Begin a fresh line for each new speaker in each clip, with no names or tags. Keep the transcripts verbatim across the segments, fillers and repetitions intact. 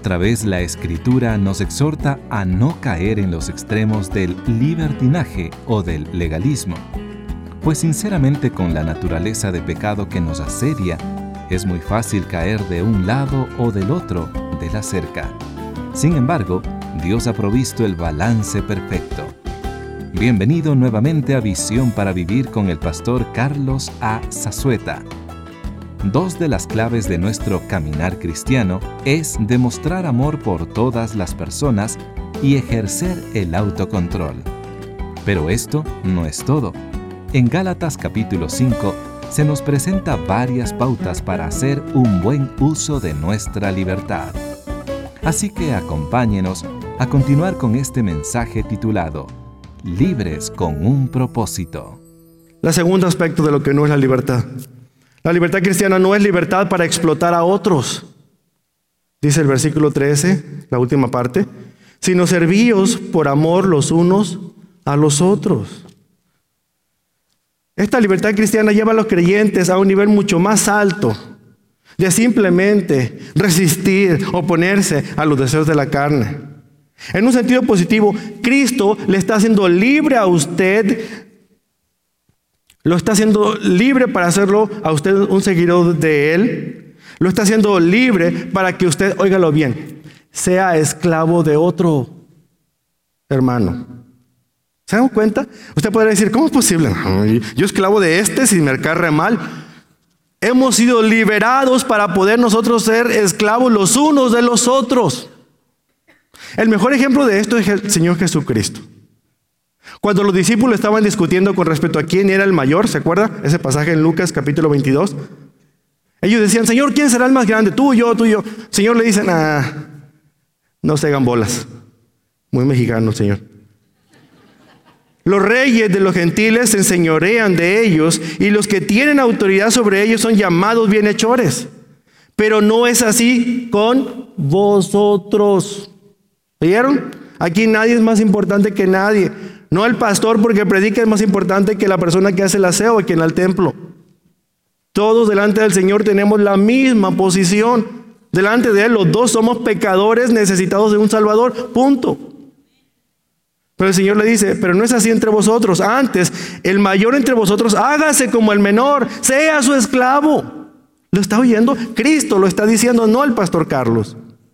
otra vez la Escritura nos exhorta a no caer en los extremos del libertinaje o del legalismo, pues sinceramente con la naturaleza de pecado que nos asedia, es muy fácil caer de un lado o del otro de la cerca. Sin embargo, Dios ha provisto el balance perfecto. Bienvenido nuevamente a Visión para Vivir con el pastor Carlos A. Zazueta. Dos de las claves de nuestro caminar cristiano es demostrar amor por todas las personas y ejercer el autocontrol. Pero esto no es todo. En Gálatas capítulo cinco se nos presenta varias pautas para hacer un buen uso de nuestra libertad. Así que acompáñenos a continuar con este mensaje titulado Libres con un propósito.
El segundo aspecto de lo que no es la libertad. La libertad cristiana no es libertad para explotar a otros. Dice el versículo trece, la última parte, sino servíos por amor los unos a los otros. Esta libertad cristiana lleva a los creyentes a un nivel mucho más alto de simplemente resistir, oponerse a los deseos de la carne. En un sentido positivo, Cristo le está haciendo libre a usted, lo está haciendo libre para hacerlo a usted un seguidor de Él. Lo está haciendo libre para que usted, óigalo bien, sea esclavo de otro hermano. ¿Se dan cuenta? Usted podría decir, ¿cómo es posible? Yo esclavo de este si me cae mal. Hemos sido liberados para poder nosotros ser esclavos los unos de los otros. El mejor ejemplo de esto es el Señor Jesucristo. Cuando los discípulos estaban discutiendo con respecto a quién era el mayor, ¿se acuerda? Ese pasaje en Lucas capítulo veintidós. Ellos decían, Señor, ¿quién será el más grande? Tú, yo, tú, yo. Señor le dicen, ah, no se hagan bolas. Muy mexicano, Señor. Los reyes de los gentiles se enseñorean de ellos y los que tienen autoridad sobre ellos son llamados bienhechores. Pero no es así con vosotros. ¿Oyeron? Aquí nadie es más importante que nadie. No el pastor porque predica es más importante que la persona que hace el aseo o quien al templo. Todos delante del Señor tenemos la misma posición. Delante de Él los dos somos pecadores necesitados de un Salvador. Punto. Pero el Señor le dice, pero no es así entre vosotros. Antes, el mayor entre vosotros hágase como el menor, sea su esclavo. ¿Lo está oyendo? Cristo lo está diciendo, no el pastor Carlos.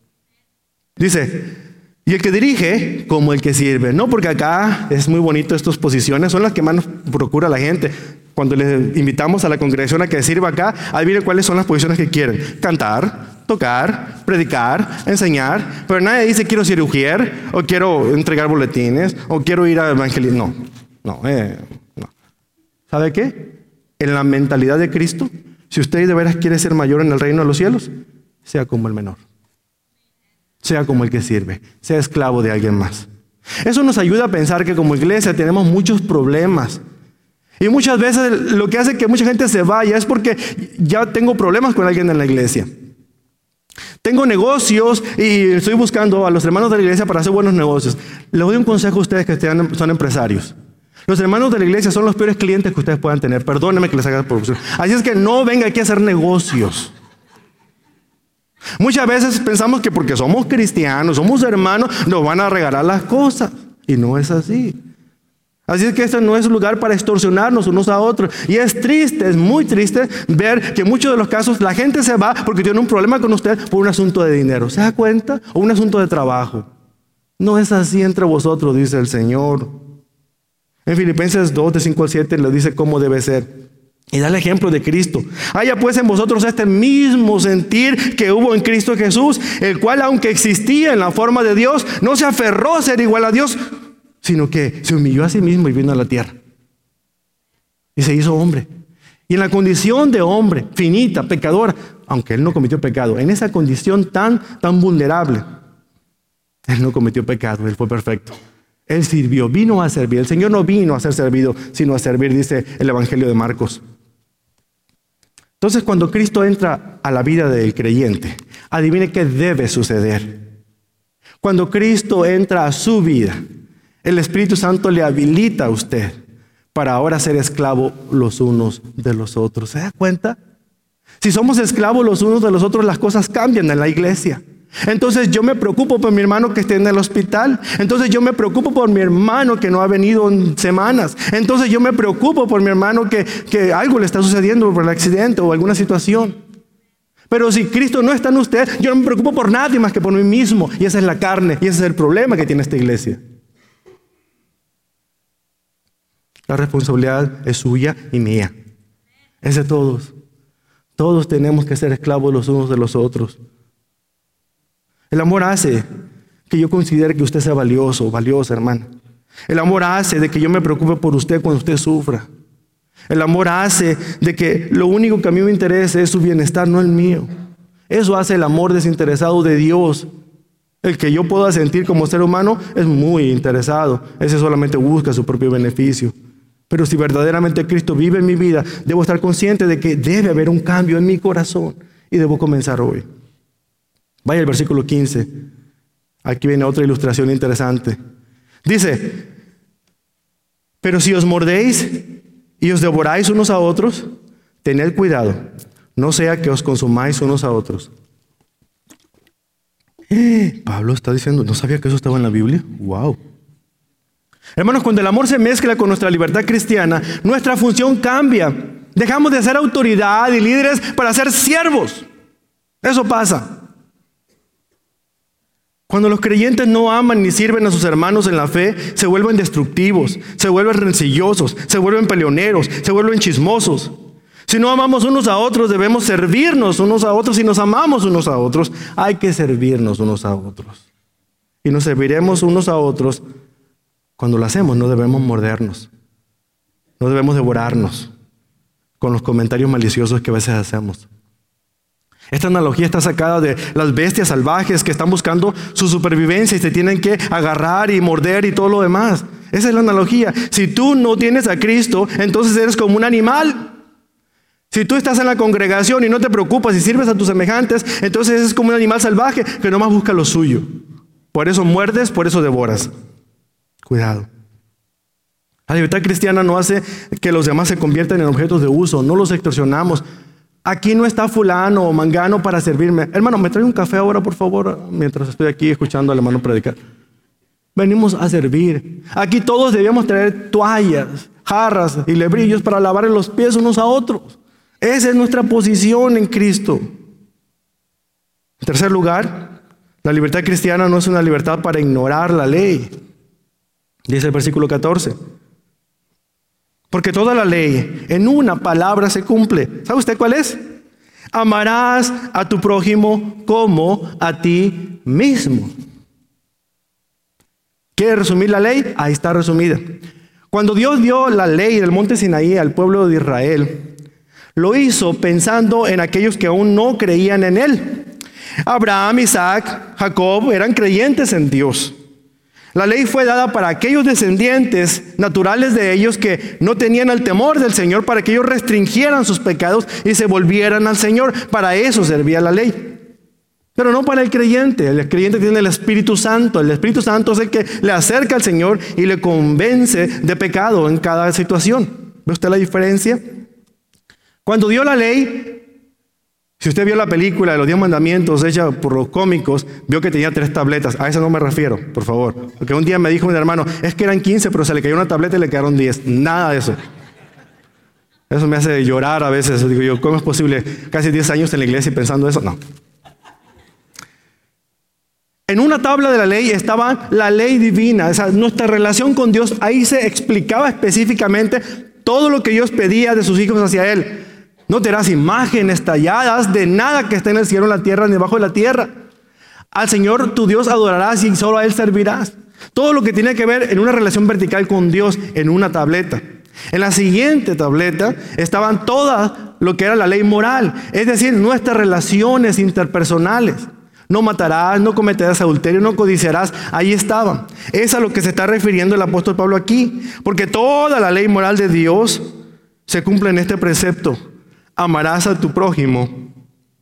Dice, y el que dirige como el que sirve. No, porque acá es muy bonito estas posiciones, son las que más nos procura la gente. Cuando les invitamos a la congregación a que sirva acá, adivinen cuáles son las posiciones que quieren. Cantar, tocar, predicar, enseñar. Pero nadie dice quiero ser ujier, o quiero entregar boletines, o quiero ir a evangelizar. No, no, eh, no. ¿Sabe qué? En la mentalidad de Cristo, si usted de veras quiere ser mayor en el reino de los cielos, sea como el menor. Sea como el que sirve, sea esclavo de alguien más. Eso nos ayuda a pensar que como iglesia tenemos muchos problemas. Y muchas veces lo que hace que mucha gente se vaya es porque ya tengo problemas con alguien en la iglesia. Tengo negocios y estoy buscando a los hermanos de la iglesia para hacer buenos negocios. Les doy un consejo a ustedes que son empresarios. Los hermanos de la iglesia son los peores clientes que ustedes puedan tener. Perdónenme que les haga profesión. Así es que no venga aquí a hacer negocios. Muchas veces pensamos que porque somos cristianos, somos hermanos, nos van a regalar las cosas. Y no es así. Así es que este no es un lugar para extorsionarnos unos a otros. Y es triste, es muy triste ver que en muchos de los casos la gente se va porque tiene un problema con usted por un asunto de dinero. ¿Se da cuenta? O un asunto de trabajo. No es así entre vosotros, dice el Señor. En Filipenses dos, de cinco al siete, le dice cómo debe ser. Y da el ejemplo de Cristo. Haya pues en vosotros este mismo sentir que hubo en Cristo Jesús, el cual aunque existía en la forma de Dios, no se aferró a ser igual a Dios, sino que se humilló a sí mismo y vino a la tierra. Y se hizo hombre. Y en la condición de hombre, finita, pecadora, aunque él no cometió pecado, en esa condición tan, tan vulnerable, él no cometió pecado, él fue perfecto. Él sirvió, vino a servir. El Señor no vino a ser servido, sino a servir, dice el Evangelio de Marcos. Entonces, cuando Cristo entra a la vida del creyente, adivine qué debe suceder. Cuando Cristo entra a su vida, el Espíritu Santo le habilita a usted para ahora ser esclavo los unos de los otros. ¿Se da cuenta? Si somos esclavos los unos de los otros, las cosas cambian en la iglesia. Entonces yo me preocupo por mi hermano que esté en el hospital. Entonces yo me preocupo por mi hermano que no ha venido en semanas. Entonces yo me preocupo por mi hermano que, que algo le está sucediendo por el accidente o alguna situación. Pero si Cristo no está en usted, yo no me preocupo por nadie más que por mí mismo. Y esa es la carne, y ese es el problema que tiene esta iglesia. La responsabilidad es suya y mía. Es de todos. Todos tenemos que ser esclavos los unos de los otros. El amor hace que yo considere que usted sea valioso, valiosa, hermana. El amor hace de que yo me preocupe por usted cuando usted sufra. El amor hace de que lo único que a mí me interesa es su bienestar, no el mío. Eso hace el amor desinteresado de Dios. El que yo pueda sentir como ser humano es muy interesado. Ese solamente busca su propio beneficio. Pero si verdaderamente Cristo vive en mi vida, debo estar consciente de que debe haber un cambio en mi corazón. Y debo comenzar hoy. Vaya al versículo quince. Aquí viene otra ilustración interesante. Dice, pero si os mordéis y os devoráis unos a otros, tened cuidado, no sea que os consumáis unos a otros. Eh, Pablo está diciendo, ¿no sabía que eso estaba en la Biblia? ¡Wow! Hermanos, cuando el amor se mezcla con nuestra libertad cristiana, nuestra función cambia. Dejamos de ser autoridad y líderes para ser siervos. Eso pasa. Cuando los creyentes no aman ni sirven a sus hermanos en la fe, se vuelven destructivos, se vuelven rencillosos, se vuelven peleoneros, se vuelven chismosos. Si no amamos unos a otros, debemos servirnos unos a otros. Si nos amamos unos a otros, hay que servirnos unos a otros. Y nos serviremos unos a otros. Cuando lo hacemos, no debemos mordernos, no debemos devorarnos con los comentarios maliciosos que a veces hacemos. Esta analogía está sacada de las bestias salvajes que están buscando su supervivencia y se tienen que agarrar y morder y todo lo demás. Esa es la analogía. Si tú no tienes a Cristo, entonces eres como un animal. Si tú estás en la congregación y no te preocupas y sirves a tus semejantes, entonces es como un animal salvaje que nomás busca lo suyo. Por eso muerdes, por eso devoras. Cuidado. La libertad cristiana no hace que los demás se conviertan en objetos de uso. No los extorsionamos. Aquí no está fulano o mangano para servirme. Hermano, ¿me trae un café ahora, por favor? Mientras estoy aquí escuchando al hermano predicar. Venimos a servir. Aquí todos debíamos traer toallas, jarras y lebrillos para lavar los pies unos a otros. Esa es nuestra posición en Cristo. En tercer lugar, la libertad cristiana no es una libertad para ignorar la ley. Dice el versículo catorce. Porque toda la ley en una palabra se cumple. ¿Sabe usted cuál es? Amarás a tu prójimo como a ti mismo. ¿Quiere resumir la ley? Ahí está resumida. Cuando Dios dio la ley del monte Sinaí al pueblo de Israel, lo hizo pensando en aquellos que aún no creían en Él. Abraham, Isaac, Jacob eran creyentes en Dios. La ley fue dada para aquellos descendientes naturales de ellos que no tenían el temor del Señor, para que ellos restringieran sus pecados y se volvieran al Señor. Para eso servía la ley. Pero no para el creyente. El creyente tiene el Espíritu Santo. El Espíritu Santo es el que le acerca al Señor y le convence de pecado en cada situación. ¿Ve usted la diferencia? Cuando dio la ley, si usted vio la película de los diez mandamientos hecha por los cómicos, vio que tenía tres tabletas. A esa no me refiero, por favor. Porque un día me dijo mi hermano, es que eran quince, pero se le cayó una tableta y le quedaron diez. Nada de eso. Eso me hace llorar a veces. Digo yo, ¿cómo es posible? Casi diez años en la iglesia y pensando eso. No. En una tabla de la ley estaba la ley divina. O sea, nuestra relación con Dios. Ahí se explicaba específicamente todo lo que Dios pedía de sus hijos hacia Él. No te harás imágenes talladas de nada que esté en el cielo, en la tierra, ni debajo de la tierra. Al Señor tu Dios adorarás y solo a Él servirás. Todo lo que tiene que ver en una relación vertical con Dios en una tableta. En la siguiente tableta estaban todas lo que era la ley moral, es decir, nuestras relaciones interpersonales. No matarás, no cometerás adulterio, no codiciarás. Ahí estaban. Es a lo que se está refiriendo el apóstol Pablo aquí. Porque toda la ley moral de Dios se cumple en este precepto. Amarás a tu prójimo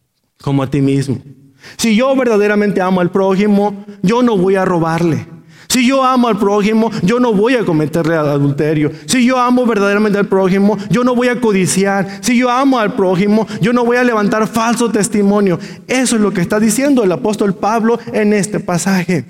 como a ti mismo. Si yo verdaderamente amo al prójimo, yo no voy a robarle. Si yo amo al prójimo, yo no voy a cometerle adulterio. Si yo amo verdaderamente al prójimo, yo no voy a codiciar. Si yo amo al prójimo, yo no voy a levantar falso testimonio. Eso es lo que está diciendo el apóstol Pablo en este pasaje.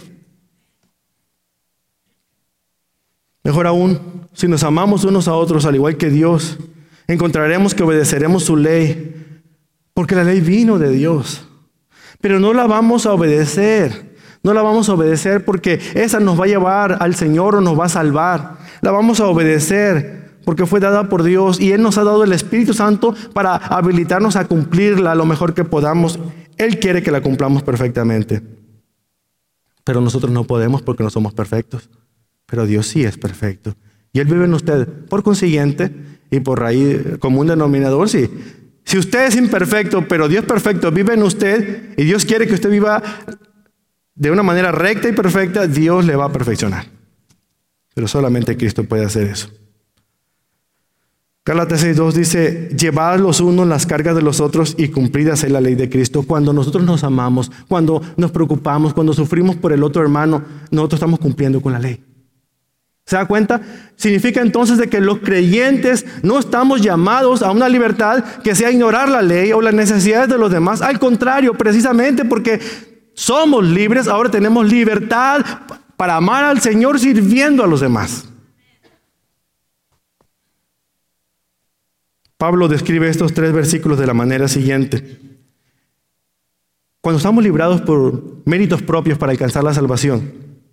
Mejor aún, si nos amamos unos a otros al igual que Dios, encontraremos que obedeceremos su ley, porque la ley vino de Dios. Pero no la vamos a obedecer, no la vamos a obedecer porque esa nos va a llevar al Señor o nos va a salvar. La vamos a obedecer porque fue dada por Dios y Él nos ha dado el Espíritu Santo para habilitarnos a cumplirla lo mejor que podamos. Él quiere que la cumplamos perfectamente. Pero nosotros no podemos porque no somos perfectos. Pero Dios sí es perfecto. Y Él vive en usted. Por consiguiente, y por raíz común denominador, sí. Si usted es imperfecto, pero Dios perfecto vive en usted, y Dios quiere que usted viva de una manera recta y perfecta, Dios le va a perfeccionar. Pero solamente Cristo puede hacer eso. Gálatas seis dos dice, llevad los unos las cargas de los otros y cumplid así la ley de Cristo. Cuando nosotros nos amamos, cuando nos preocupamos, cuando sufrimos por el otro hermano, nosotros estamos cumpliendo con la ley. ¿Se da cuenta? Significa entonces de que los creyentes no estamos llamados a una libertad que sea ignorar la ley o las necesidades de los demás. Al contrario, precisamente porque somos libres, ahora tenemos libertad para amar al Señor sirviendo a los demás. Pablo describe estos tres versículos de la manera siguiente. Cuando estamos librados por méritos propios para alcanzar la salvación,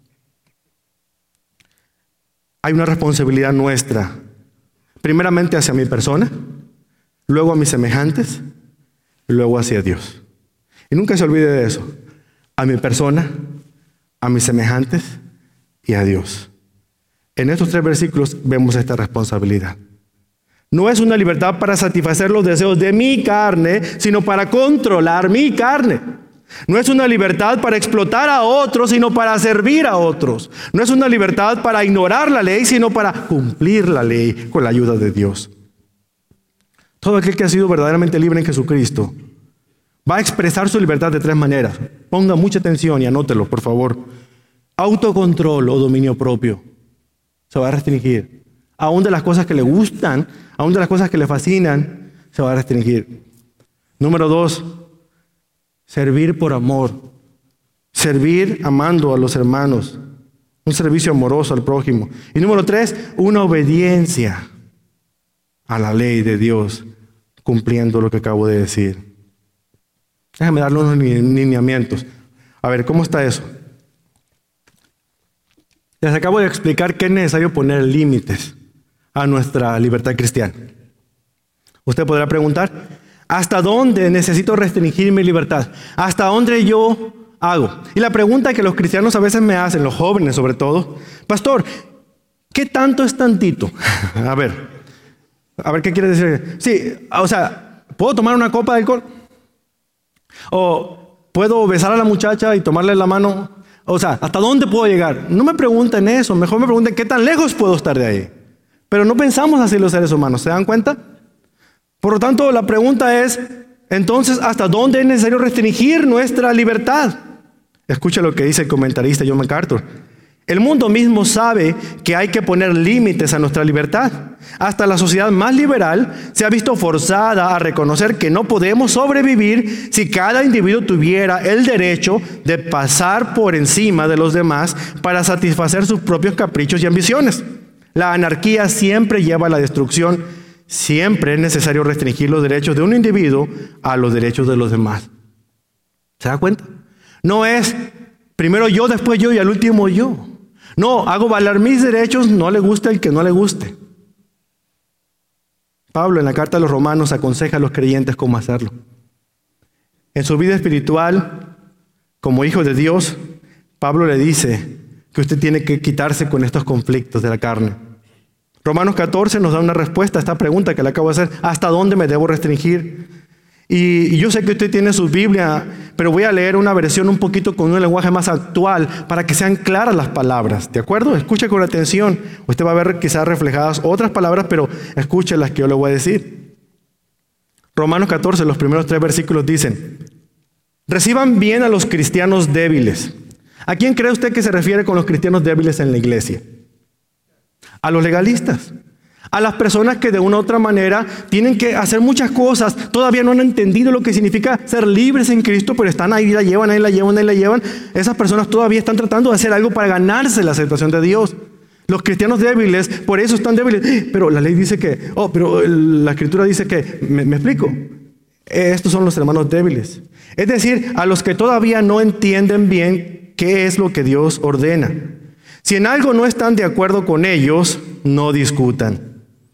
hay una responsabilidad nuestra, primeramente hacia mi persona, luego a mis semejantes, y luego hacia Dios. Y nunca se olvide de eso, a mi persona, a mis semejantes y a Dios. En estos tres versículos vemos esta responsabilidad. No es una libertad para satisfacer los deseos de mi carne, sino para controlar mi carne. No es una libertad para explotar a otros, sino para servir a otros. No es una libertad para ignorar la ley, sino para cumplir la ley con la ayuda de Dios. Todo aquel que ha sido verdaderamente libre en Jesucristo va a expresar su libertad de tres maneras. Ponga mucha atención y anótelo, por favor. Autocontrol o dominio propio. Se va a restringir. Aún de las cosas que le gustan, aún de las cosas que le fascinan, se va a restringir. Número dos, servir por amor. Servir amando a los hermanos. Un servicio amoroso al prójimo. Y número tres, una obediencia a la ley de Dios, cumpliendo lo que acabo de decir. Déjame darle unos lineamientos. A ver, ¿cómo está eso? Les acabo de explicar que es necesario poner límites a nuestra libertad cristiana. Usted podrá preguntar, ¿hasta dónde necesito restringir mi libertad? ¿Hasta dónde yo hago? Y la pregunta que los cristianos a veces me hacen, los jóvenes sobre todo, pastor, ¿qué tanto es tantito? a ver, a ver qué quiere decir. Sí, o sea, ¿puedo tomar una copa de alcohol? ¿O puedo besar a la muchacha y tomarle la mano? O sea, ¿hasta dónde puedo llegar? No me pregunten eso, mejor me pregunten qué tan lejos puedo estar de ahí. Pero no pensamos así los seres humanos, ¿se dan cuenta? Por lo tanto, la pregunta es, entonces, ¿hasta dónde es necesario restringir nuestra libertad? Escucha lo que dice el comentarista John MacArthur. El mundo mismo sabe que hay que poner límites a nuestra libertad. Hasta la sociedad más liberal se ha visto forzada a reconocer que no podemos sobrevivir si cada individuo tuviera el derecho de pasar por encima de los demás para satisfacer sus propios caprichos y ambiciones. La anarquía siempre lleva a la destrucción. Siempre es necesario restringir los derechos de un individuo a los derechos de los demás. ¿Se da cuenta? No es primero yo, después yo y al último yo. No, hago valer mis derechos, no le guste el que no le guste. Pablo en la carta a los Romanos aconseja a los creyentes cómo hacerlo. En su vida espiritual, como hijo de Dios, Pablo le dice que usted tiene que quitarse con estos conflictos de la carne. Romanos catorce nos da una respuesta a esta pregunta que le acabo de hacer. ¿Hasta dónde me debo restringir? Y yo sé que usted tiene su Biblia, pero voy a leer una versión un poquito con un lenguaje más actual para que sean claras las palabras, ¿de acuerdo? Escuche con atención. Usted va a ver quizás reflejadas otras palabras, pero escuche las que yo le voy a decir. Romanos catorce, los primeros tres versículos dicen: reciban bien a los cristianos débiles, ¿A quién cree usted que se refiere con los cristianos débiles en la iglesia? A los legalistas. A las personas que de una u otra manera tienen que hacer muchas cosas, todavía no han entendido lo que significa ser libres en Cristo, pero están ahí, la llevan, ahí la llevan, ahí la llevan. Esas personas todavía están tratando de hacer algo para ganarse la aceptación de Dios. Los cristianos débiles, por eso están débiles. Pero la ley dice que, oh, pero la escritura dice que, me, me explico, estos son los hermanos débiles. Es decir, a los que todavía no entienden bien qué es lo que Dios ordena. Si en algo no están de acuerdo con ellos, no discutan.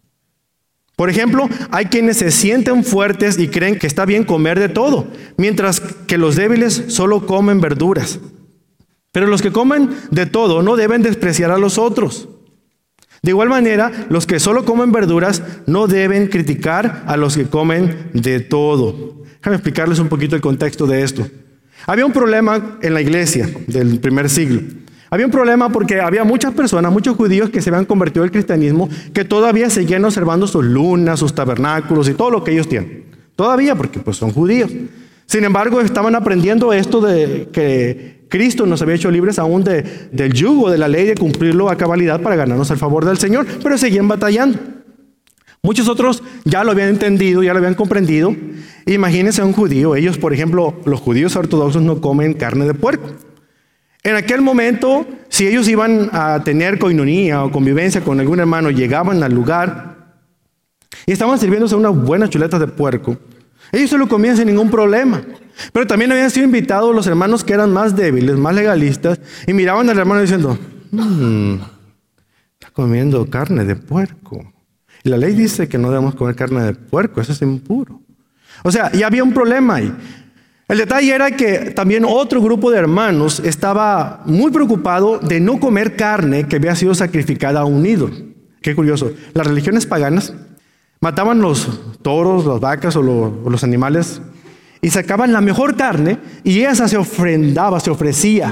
Por ejemplo, hay quienes se sienten fuertes y creen que está bien comer de todo, mientras que los débiles solo comen verduras. Pero los que comen de todo no deben despreciar a los otros. De igual manera, los que solo comen verduras no deben criticar a los que comen de todo. Déjame explicarles un poquito el contexto de esto. Había un problema en la iglesia del primer siglo. Había un problema porque había muchas personas, muchos judíos que se habían convertido al cristianismo, que todavía seguían observando sus lunas, sus tabernáculos y todo lo que ellos tienen. Todavía, porque pues son judíos. Sin embargo, estaban aprendiendo esto de que Cristo nos había hecho libres aún de, del yugo de la ley, de cumplirlo a cabalidad para ganarnos el favor del Señor, pero seguían batallando. Muchos otros ya lo habían entendido, ya lo habían comprendido. Imagínense a un judío. Ellos, por ejemplo, los judíos ortodoxos no comen carne de puerco. En aquel momento, si ellos iban a tener coinonía o convivencia con algún hermano, llegaban al lugar y estaban sirviéndose unas buenas chuletas de puerco, ellos se lo comían sin ningún problema. Pero también habían sido invitados los hermanos que eran más débiles, más legalistas, y miraban al hermano diciendo, mmm, está comiendo carne de puerco. Y la ley dice que no debemos comer carne de puerco, eso es impuro. O sea, ya había un problema ahí. El detalle era que también otro grupo de hermanos estaba muy preocupado de no comer carne que había sido sacrificada a un ídolo. Qué curioso. Las religiones paganas mataban los toros, las vacas o, lo, o los animales y sacaban la mejor carne y esa se ofrendaba, se ofrecía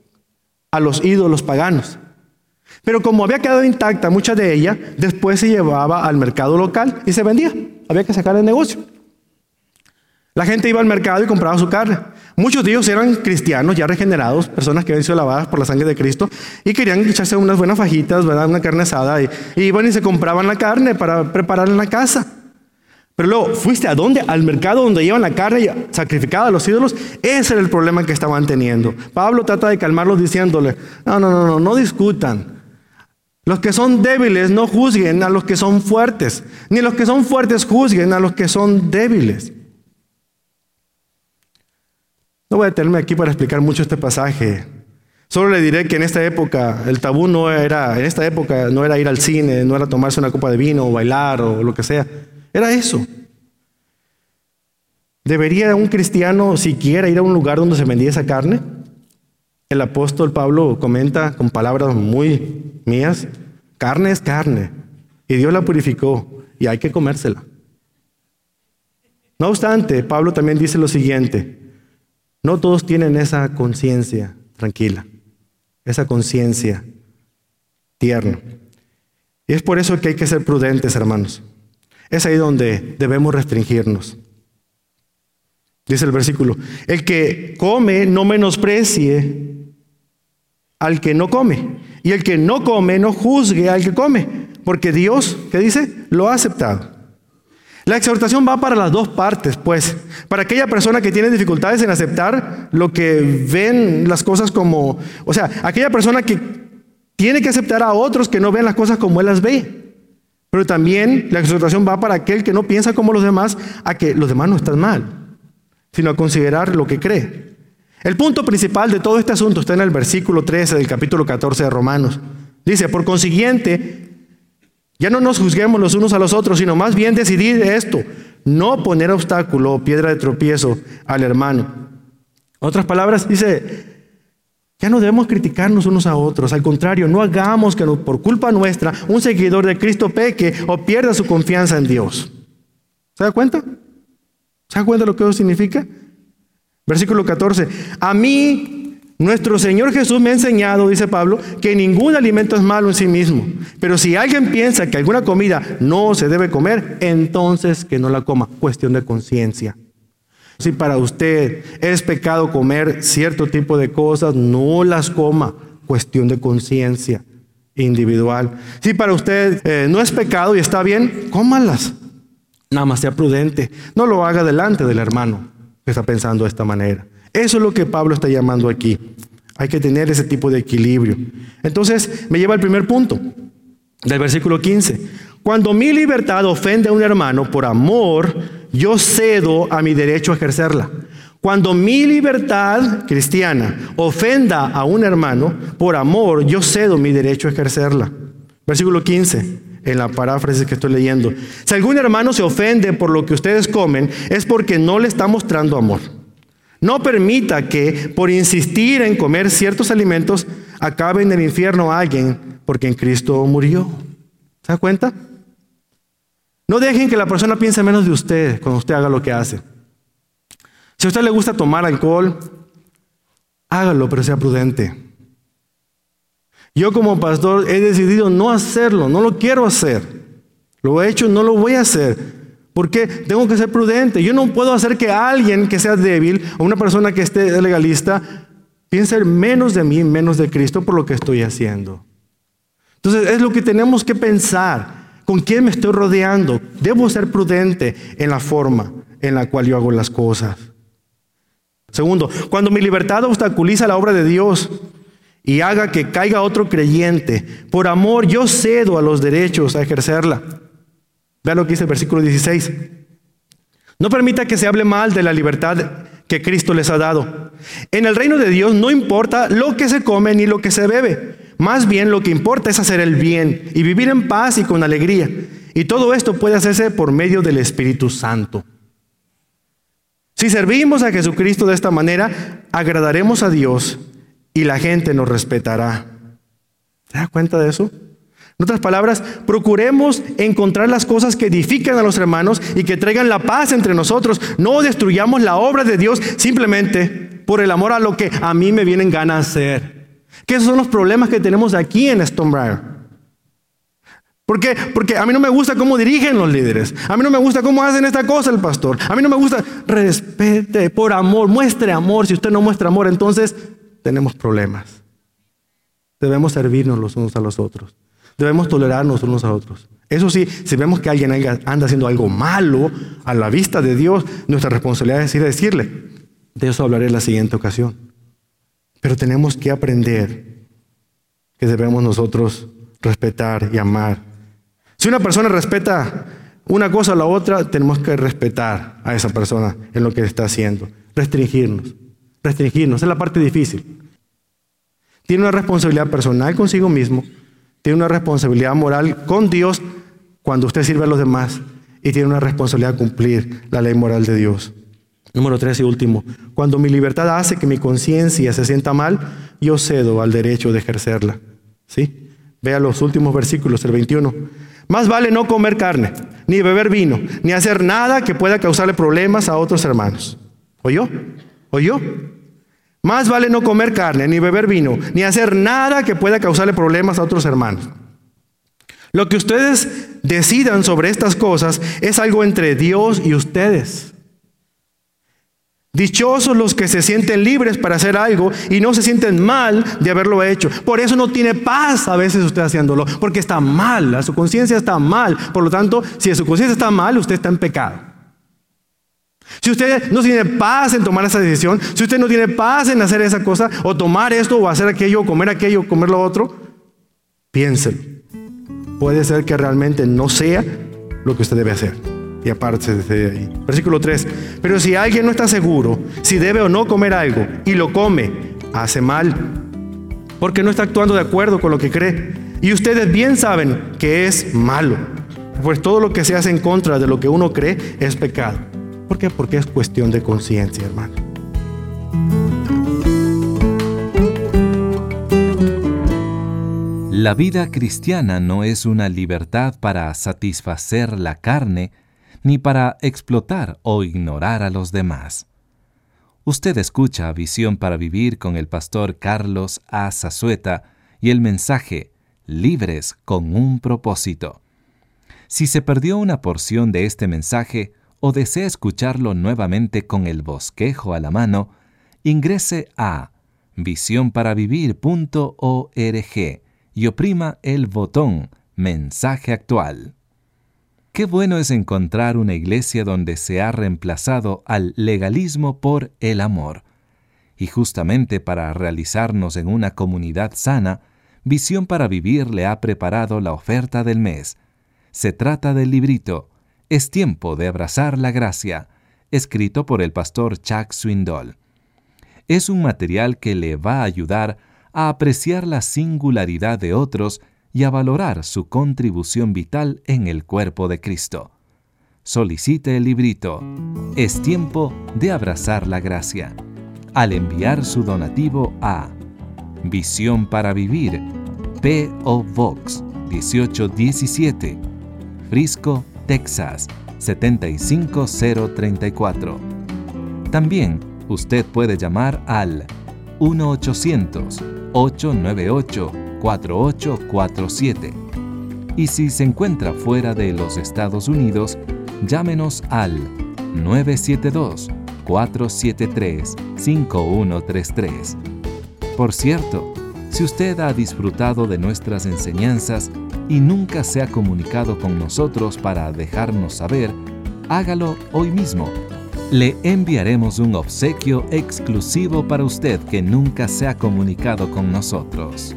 a los ídolos paganos. Pero como había quedado intacta mucha de ella, después se llevaba al mercado local y se vendía. Había que sacar el negocio. La gente iba al mercado y compraba su carne. Muchos de ellos eran cristianos ya regenerados, personas que habían sido lavadas por la sangre de Cristo y querían echarse unas buenas fajitas, ¿verdad? Una carne asada. Y, y iban y se compraban la carne para prepararla en la casa. Pero luego, ¿fuiste a dónde? Al mercado donde llevan la carne sacrificada a los ídolos. Ese era el problema que estaban teniendo. Pablo trata de calmarlos diciéndole, no, no, no, no, no discutan. Los que son débiles no juzguen a los que son fuertes, ni los que son fuertes juzguen a los que son débiles. No voy a detenerme aquí para explicar mucho este pasaje. Solo le diré que en esta época el tabú no era, en esta época no era ir al cine, no era tomarse una copa de vino o bailar o lo que sea. Era eso. ¿Debería un cristiano siquiera ir a un lugar donde se vendía esa carne? El apóstol Pablo comenta con palabras muy mías, carne es carne y Dios la purificó y hay que comérsela. No obstante, Pablo también dice lo siguiente. No todos tienen esa conciencia tranquila, esa conciencia tierna. Y es por eso que hay que ser prudentes, hermanos. Es ahí donde debemos restringirnos. Dice el versículo, el que come no menosprecie al que no come, y el que no come no juzgue al que come, porque Dios, ¿qué dice? Lo ha aceptado. La exhortación va para las dos partes, pues, para aquella persona que tiene dificultades en aceptar lo que ven las cosas como, o sea, aquella persona que tiene que aceptar a otros que no ven las cosas como él las ve. Pero también la exhortación va para aquel que no piensa como los demás, a que los demás no están mal, sino a considerar lo que cree. El punto principal de todo este asunto está en el versículo trece del capítulo catorce de Romanos. Dice, por consiguiente, ya no nos juzguemos los unos a los otros, sino más bien decidir esto, no poner obstáculo o piedra de tropiezo al hermano. En otras palabras, dice, ya no debemos criticarnos unos a otros. Al contrario, no hagamos que por culpa nuestra un seguidor de Cristo peque o pierda su confianza en Dios. ¿Se da cuenta? ¿Se da cuenta de lo que eso significa? Versículo catorce. A mí, nuestro Señor Jesús me ha enseñado, dice Pablo, que ningún alimento es malo en sí mismo. Pero si alguien piensa que alguna comida no se debe comer, entonces que no la coma. Cuestión de conciencia. Si para usted es pecado comer cierto tipo de cosas, no las coma. Cuestión de conciencia individual. Si para usted eh, no es pecado y está bien, cómalas. Nada más sea prudente. No lo haga delante del hermano que está pensando de esta manera. Eso es lo que Pablo está llamando aquí. Hay que tener ese tipo de equilibrio. Entonces, me lleva al primer punto del versículo quince. Cuando mi libertad ofende a un hermano, por amor, yo cedo a mi derecho a ejercerla. Cuando mi libertad cristiana ofenda a un hermano, por amor, yo cedo mi derecho a ejercerla. Versículo quince, en la paráfrasis que estoy leyendo. Si algún hermano se ofende por lo que ustedes comen, es porque no le está mostrando amor. No permita que, por insistir en comer ciertos alimentos, acabe en el infierno a alguien porque en Cristo murió. ¿Se da cuenta? No dejen que la persona piense menos de usted cuando usted haga lo que hace. Si a usted le gusta tomar alcohol, hágalo, pero sea prudente. Yo como pastor he decidido no hacerlo, no lo quiero hacer. Lo he hecho, no lo voy a hacer. Porque tengo que ser prudente. Yo no puedo hacer que alguien que sea débil o una persona que esté legalista piense menos de mí, menos de Cristo por lo que estoy haciendo. Entonces es lo que tenemos que pensar. ¿Con quién me estoy rodeando? Debo ser prudente en la forma en la cual yo hago las cosas. Segundo, cuando mi libertad obstaculiza la obra de Dios y haga que caiga otro creyente, por amor yo cedo a los derechos a ejercerla. Vean lo que dice el versículo dieciséis. No permita que se hable mal de la libertad que Cristo les ha dado. En el reino de Dios no importa lo que se come ni lo que se bebe. Más bien lo que importa es hacer el bien y vivir en paz y con alegría. Y todo esto puede hacerse por medio del Espíritu Santo. Si servimos a Jesucristo de esta manera, agradaremos a Dios y la gente nos respetará. ¿Se da cuenta de eso? En otras palabras, procuremos encontrar las cosas que edifican a los hermanos y que traigan la paz entre nosotros. No destruyamos la obra de Dios simplemente por el amor a lo que a mí me vienen ganas de hacer. Que esos son los problemas que tenemos aquí en Stonebriar. ¿Por qué? Porque a mí no me gusta cómo dirigen los líderes. A mí no me gusta cómo hacen esta cosa el pastor. A mí no me gusta. Respete por amor, muestre amor. Si usted no muestra amor, entonces tenemos problemas. Debemos servirnos los unos a los otros. Debemos tolerarnos unos a otros. Eso sí, si vemos que alguien anda haciendo algo malo a la vista de Dios, nuestra responsabilidad es ir a decirle. De eso hablaré en la siguiente ocasión. Pero tenemos que aprender que debemos nosotros respetar y amar. Si una persona respeta una cosa o la otra, tenemos que respetar a esa persona en lo que está haciendo. Restringirnos. Restringirnos. Es la parte difícil. Tiene una responsabilidad personal consigo mismo. Tiene una responsabilidad moral con Dios cuando usted sirve a los demás. Y tiene una responsabilidad de cumplir la ley moral de Dios. Número tres y último. Cuando mi libertad hace que mi conciencia se sienta mal, yo cedo al derecho de ejercerla. ¿Sí? Vea los últimos versículos, el veintiuno. Más vale no comer carne, ni beber vino, ni hacer nada que pueda causarle problemas a otros hermanos. ¿Oyó? ¿Oyó? Más vale no comer carne, ni beber vino, ni hacer nada que pueda causarle problemas a otros hermanos. Lo que ustedes decidan sobre estas cosas es algo entre Dios y ustedes. Dichosos los que se sienten libres para hacer algo y no se sienten mal de haberlo hecho. Por eso no tiene paz a veces usted haciéndolo, porque está mal, su conciencia está mal. Por lo tanto, si su conciencia está mal, usted está en pecado. Si usted no tiene paz en tomar esa decisión, si usted no tiene paz en hacer esa cosa, o tomar esto, o hacer aquello, o comer aquello, o comer lo otro, piénselo. Puede ser que realmente no sea lo que usted debe hacer. Y aparte de ahí. Versículo tres. Pero si alguien no está seguro si debe o no comer algo y lo come, hace mal, porque no está actuando de acuerdo con lo que cree. Y ustedes bien saben que es malo, pues todo lo que se hace en contra de lo que uno cree es pecado. ¿Por qué? Porque es cuestión de conciencia, hermano.
La vida cristiana no es una libertad para satisfacer la carne, ni para explotar o ignorar a los demás. Usted escucha Visión para Vivir con el pastor Carlos A. Zazueta y el mensaje Libres con un propósito. Si se perdió una porción de este mensaje o desea escucharlo nuevamente con el bosquejo a la mano, ingrese a visión para vivir punto org y oprima el botón Mensaje actual. Qué bueno es encontrar una iglesia donde se ha reemplazado al legalismo por el amor. Y justamente para realizarnos en una comunidad sana, Visión para Vivir le ha preparado la oferta del mes. Se trata del librito Es tiempo de abrazar la gracia, escrito por el pastor Chuck Swindoll. Es un material que le va a ayudar a apreciar la singularidad de otros y a valorar su contribución vital en el cuerpo de Cristo. Solicite el librito Es tiempo de abrazar la gracia al enviar su donativo a Visión para Vivir, P O Box dieciocho diecisiete, Frisco, Texas siete cinco cero tres cuatro. También usted puede llamar al uno ochocientos, ocho nueve ocho, cuatro ocho cuatro siete. Y si se encuentra fuera de los Estados Unidos, llámenos al nueve siete dos, cuatro siete tres, cinco uno tres tres. Por cierto, si usted ha disfrutado de nuestras enseñanzas y nunca se ha comunicado con nosotros para dejarnos saber, hágalo hoy mismo. Le enviaremos un obsequio exclusivo para usted que nunca se ha comunicado con nosotros.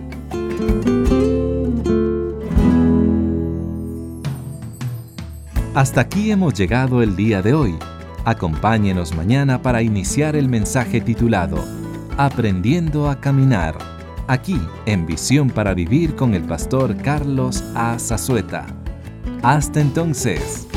Hasta aquí hemos llegado el día de hoy. Acompáñenos mañana para iniciar el mensaje titulado Aprendiendo a Caminar, aquí en Visión para Vivir con el pastor Carlos A. Zazueta. Hasta entonces.